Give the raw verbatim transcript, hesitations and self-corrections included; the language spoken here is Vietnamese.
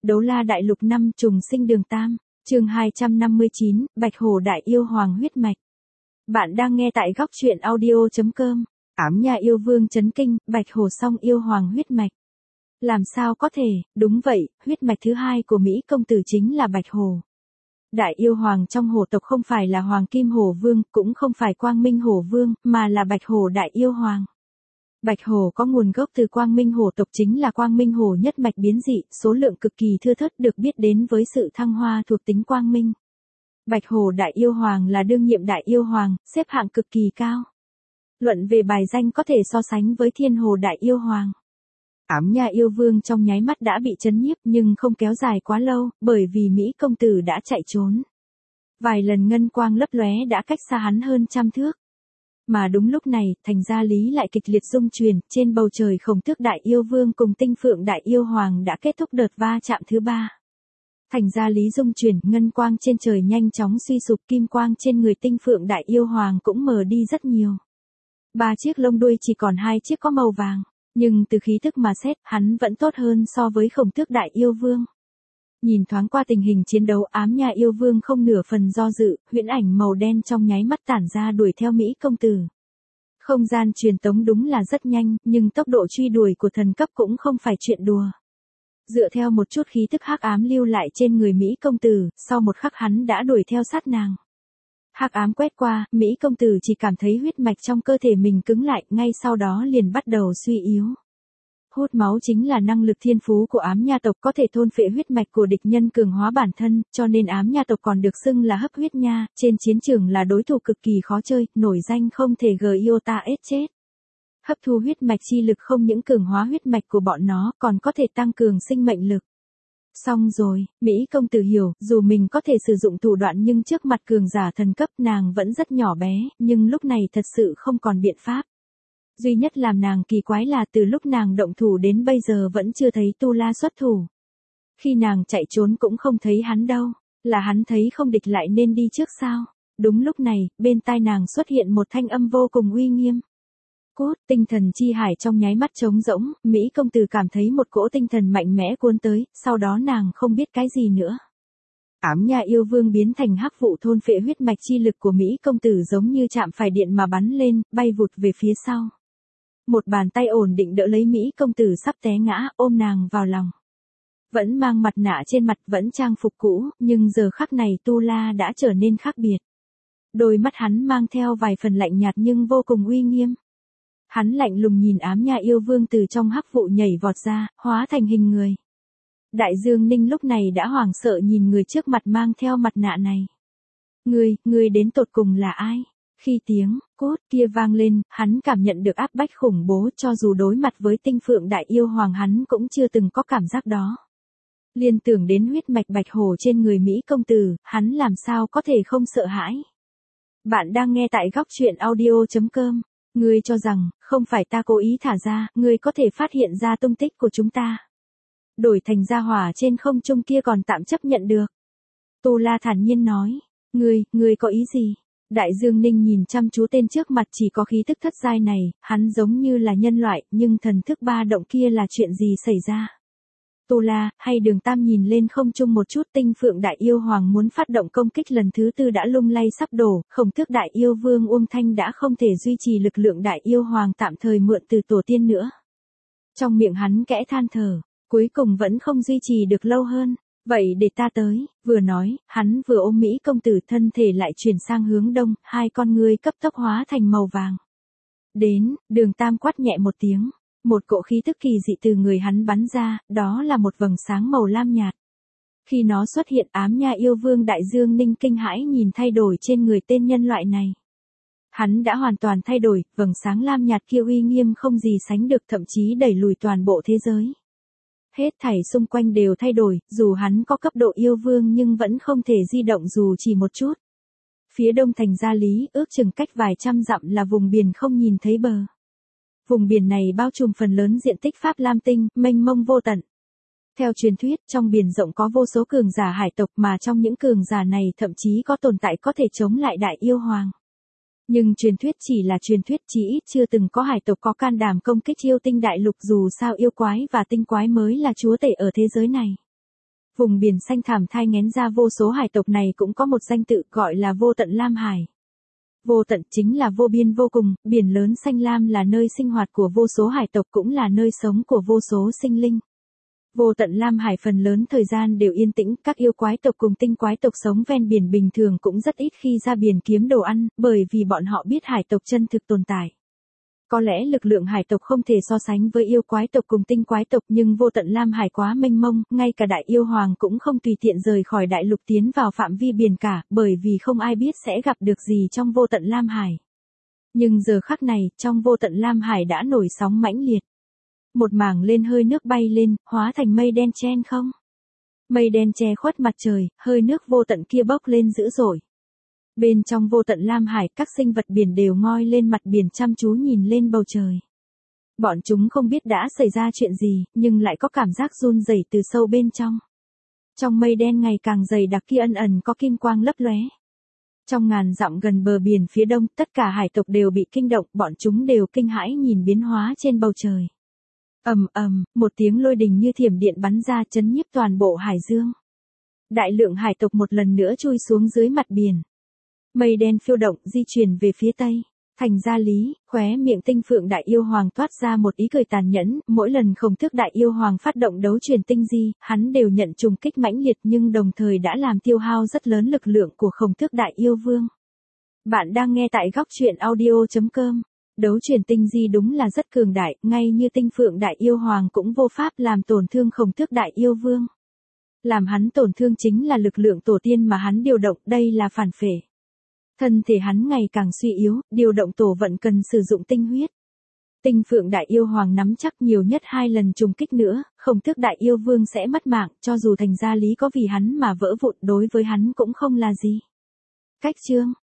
Đấu La Đại Lục năm trùng sinh đường tam, chương hai trăm năm mươi chín, Bạch Hổ Đại Yêu Hoàng huyết mạch. Bạn đang nghe tại góc truyện audio chấm com. Ám Nha Yêu Vương chấn kinh, Bạch Hổ song yêu hoàng huyết mạch. Làm sao có thể, đúng vậy, huyết mạch thứ hai của Mỹ công tử chính là Bạch Hổ. Đại yêu hoàng trong hổ tộc không phải là Hoàng Kim Hổ Vương, cũng không phải Quang Minh Hổ Vương, mà là Bạch Hổ Đại Yêu Hoàng. Bạch hổ có nguồn gốc từ Quang Minh hổ tộc, chính là Quang Minh hổ nhất mạch biến dị, số lượng cực kỳ thưa thớt, được biết đến với sự thăng hoa thuộc tính quang minh. Bạch hổ đại yêu hoàng là đương nhiệm đại yêu hoàng, xếp hạng cực kỳ cao. Luận về bài danh có thể so sánh với Thiên Hồ đại yêu hoàng. Ám Nha Yêu Vương trong nháy mắt đã bị chấn nhiếp, nhưng không kéo dài quá lâu, bởi vì Mỹ công tử đã chạy trốn. Vài lần ngân quang lấp lóe đã cách xa hắn hơn trăm thước. Mà đúng lúc này, Thành Gia Lý lại kịch liệt rung chuyển, trên bầu trời Khổng Tước Đại Yêu Vương cùng Tinh Phượng Đại Yêu Hoàng đã kết thúc đợt va chạm thứ ba. Thành Gia Lý rung chuyển, ngân quang trên trời nhanh chóng suy sụp, kim quang trên người Tinh Phượng Đại Yêu Hoàng cũng mờ đi rất nhiều. Ba chiếc lông đuôi chỉ còn hai chiếc có màu vàng, nhưng từ khí thức mà xét, hắn vẫn tốt hơn so với Khổng Tước Đại Yêu Vương. Nhìn thoáng qua tình hình chiến đấu, Ám Nha Yêu Vương không nửa phần do dự, huyễn ảnh màu đen trong nháy mắt tản ra đuổi theo Mỹ công tử. Không gian truyền tống đúng là rất nhanh, nhưng tốc độ truy đuổi của thần cấp cũng không phải chuyện đùa. Dựa theo một chút khí tức hắc ám lưu lại trên người Mỹ công tử, sau một khắc hắn đã đuổi theo sát nàng. Hắc ám quét qua, Mỹ công tử chỉ cảm thấy huyết mạch trong cơ thể mình cứng lại, ngay sau đó liền bắt đầu suy yếu. Hút máu chính là năng lực thiên phú của Ám Nha tộc, có thể thôn phệ huyết mạch của địch nhân cường hóa bản thân, cho nên Ám Nha tộc còn được xưng là hấp huyết nha, trên chiến trường là đối thủ cực kỳ khó chơi, nổi danh không thể Giota ết chết. Hấp thu huyết mạch chi lực không những cường hóa huyết mạch của bọn nó, còn có thể tăng cường sinh mệnh lực. Xong rồi, Mỹ công tử hiểu, dù mình có thể sử dụng thủ đoạn nhưng trước mặt cường giả thần cấp nàng vẫn rất nhỏ bé, nhưng lúc này thật sự không còn biện pháp. Duy nhất làm nàng kỳ quái là từ lúc nàng động thủ đến bây giờ vẫn chưa thấy Tu La xuất thủ. Khi nàng chạy trốn cũng không thấy hắn đâu, là hắn thấy không địch lại nên đi trước sao? Đúng lúc này, bên tai nàng xuất hiện một thanh âm vô cùng uy nghiêm. Cốt, tinh thần chi hải trong nháy mắt trống rỗng, Mỹ công tử cảm thấy một cỗ tinh thần mạnh mẽ cuốn tới, sau đó nàng không biết cái gì nữa. Ám Nha Yêu Vương biến thành hắc vụ thôn phệ huyết mạch chi lực của Mỹ công tử, giống như chạm phải điện mà bắn lên, bay vụt về phía sau. Một bàn tay ổn định đỡ lấy Mỹ công tử sắp té ngã, ôm nàng vào lòng. Vẫn mang mặt nạ trên mặt, vẫn trang phục cũ, nhưng giờ khắc này Tu La đã trở nên khác biệt. Đôi mắt hắn mang theo vài phần lạnh nhạt nhưng vô cùng uy nghiêm. Hắn lạnh lùng nhìn Ám Nha Yêu Vương từ trong hắc vụ nhảy vọt ra, hóa thành hình người. Đại Dương Ninh lúc này đã hoảng sợ nhìn người trước mặt mang theo mặt nạ này. Ngươi, ngươi đến tột cùng là ai? Khi tiếng cốt kia vang lên, hắn cảm nhận được áp bách khủng bố, cho dù đối mặt với Tinh Phượng Đại Yêu Hoàng hắn cũng chưa từng có cảm giác đó. Liên tưởng đến huyết mạch bạch hổ trên người Mỹ công tử, hắn làm sao có thể không sợ hãi. Bạn đang nghe tại góc truyện audio chấm com. Ngươi cho rằng, không phải ta cố ý thả ra, ngươi có thể phát hiện ra tung tích của chúng ta. Đổi thành gia hỏa trên không trung kia còn tạm chấp nhận được. Tu La thản nhiên nói, ngươi, ngươi có ý gì? Đại Dương Ninh nhìn chăm chú tên trước mặt, chỉ có khí tức thất giai này, hắn giống như là nhân loại, nhưng thần thức ba động kia là chuyện gì xảy ra? Tu La, hay Đường Tam nhìn lên không trung một chút, Tinh Phượng Đại Yêu Hoàng muốn phát động công kích lần thứ tư đã lung lay sắp đổ, Khổng Tước Đại Yêu Vương Uông Thanh đã không thể duy trì lực lượng Đại Yêu Hoàng tạm thời mượn từ tổ tiên nữa. Trong miệng hắn kẽ than thở, cuối cùng vẫn không duy trì được lâu hơn. Vậy để ta tới, vừa nói, hắn vừa ôm Mỹ công tử, thân thể lại chuyển sang hướng đông, hai con ngươi cấp tốc hóa thành màu vàng. Đến, Đường Tam quát nhẹ một tiếng, một cỗ khí tức kỳ dị từ người hắn bắn ra, đó là một vầng sáng màu lam nhạt. Khi nó xuất hiện, Ám Nha Yêu Vương Đại Dương Ninh kinh hãi nhìn thay đổi trên người tên nhân loại này. Hắn đã hoàn toàn thay đổi, vầng sáng lam nhạt kia uy nghiêm không gì sánh được, thậm chí đẩy lùi toàn bộ thế giới. Hết thảy xung quanh đều thay đổi, dù hắn có cấp độ yêu vương nhưng vẫn không thể di động dù chỉ một chút. Phía đông Thành Gia Lý, ước chừng cách vài trăm dặm là vùng biển không nhìn thấy bờ. Vùng biển này bao trùm phần lớn diện tích Pháp Lam Tinh, mênh mông vô tận. Theo truyền thuyết, trong biển rộng có vô số cường giả hải tộc, mà trong những cường giả này thậm chí có tồn tại có thể chống lại Đại Yêu Hoàng. Nhưng truyền thuyết chỉ là truyền thuyết, chỉ ít chưa từng có hải tộc có can đảm công kích yêu tinh đại lục, dù sao yêu quái và tinh quái mới là chúa tể ở thế giới này. Vùng biển xanh thẳm thai nghén ra vô số hải tộc này cũng có một danh tự gọi là Vô Tận Lam Hải. Vô tận chính là vô biên vô cùng, biển lớn xanh lam là nơi sinh hoạt của vô số hải tộc cũng là nơi sống của vô số sinh linh. Vô Tận Lam Hải phần lớn thời gian đều yên tĩnh, các yêu quái tộc cùng tinh quái tộc sống ven biển bình thường cũng rất ít khi ra biển kiếm đồ ăn, bởi vì bọn họ biết hải tộc chân thực tồn tại. Có lẽ lực lượng hải tộc không thể so sánh với yêu quái tộc cùng tinh quái tộc nhưng Vô Tận Lam Hải quá mênh mông, ngay cả đại yêu hoàng cũng không tùy tiện rời khỏi đại lục tiến vào phạm vi biển cả, bởi vì không ai biết sẽ gặp được gì trong Vô Tận Lam Hải. Nhưng giờ khắc này, trong Vô Tận Lam Hải đã nổi sóng mãnh liệt. Một mảng lên hơi nước bay lên, hóa thành mây đen chen không. Mây đen che khuất mặt trời, hơi nước vô tận kia bốc lên dữ dội. Bên trong Vô Tận Lam Hải, các sinh vật biển đều ngoi lên mặt biển chăm chú nhìn lên bầu trời. Bọn chúng không biết đã xảy ra chuyện gì, nhưng lại có cảm giác run rẩy từ sâu bên trong. Trong mây đen ngày càng dày đặc kia ẩn ẩn có kim quang lấp lóe. Trong ngàn dặm gần bờ biển phía đông, tất cả hải tộc đều bị kinh động, bọn chúng đều kinh hãi nhìn biến hóa trên bầu trời. Ầm ầm, một tiếng lôi đình như thiểm điện bắn ra chấn nhiếp toàn bộ hải dương. Đại lượng hải tộc một lần nữa chui xuống dưới mặt biển. Mây đen phiêu động di chuyển về phía tây. Thành Gia Lý, khóe miệng Tinh Phượng Đại Yêu Hoàng toát ra một ý cười tàn nhẫn, mỗi lần Khổng Tước Đại Yêu Hoàng phát động đấu truyền tinh di, hắn đều nhận trùng kích mãnh liệt nhưng đồng thời đã làm tiêu hao rất lớn lực lượng của Khổng Tước Đại Yêu Vương. Bạn đang nghe tại góc truyện audio chấm com. Đấu truyền tinh di đúng là rất cường đại, ngay như Tinh Phượng Đại Yêu Hoàng cũng vô pháp làm tổn thương Khổng Tước Đại Yêu Vương. Làm hắn tổn thương chính là lực lượng tổ tiên mà hắn điều động, đây là phản phệ. Thân thể hắn ngày càng suy yếu, điều động tổ vận cần sử dụng tinh huyết. Tinh Phượng Đại Yêu Hoàng nắm chắc nhiều nhất hai lần trùng kích nữa, Khổng Tước Đại Yêu Vương sẽ mất mạng, cho dù Thành Gia Lý có vì hắn mà vỡ vụn đối với hắn cũng không là gì. Cách chương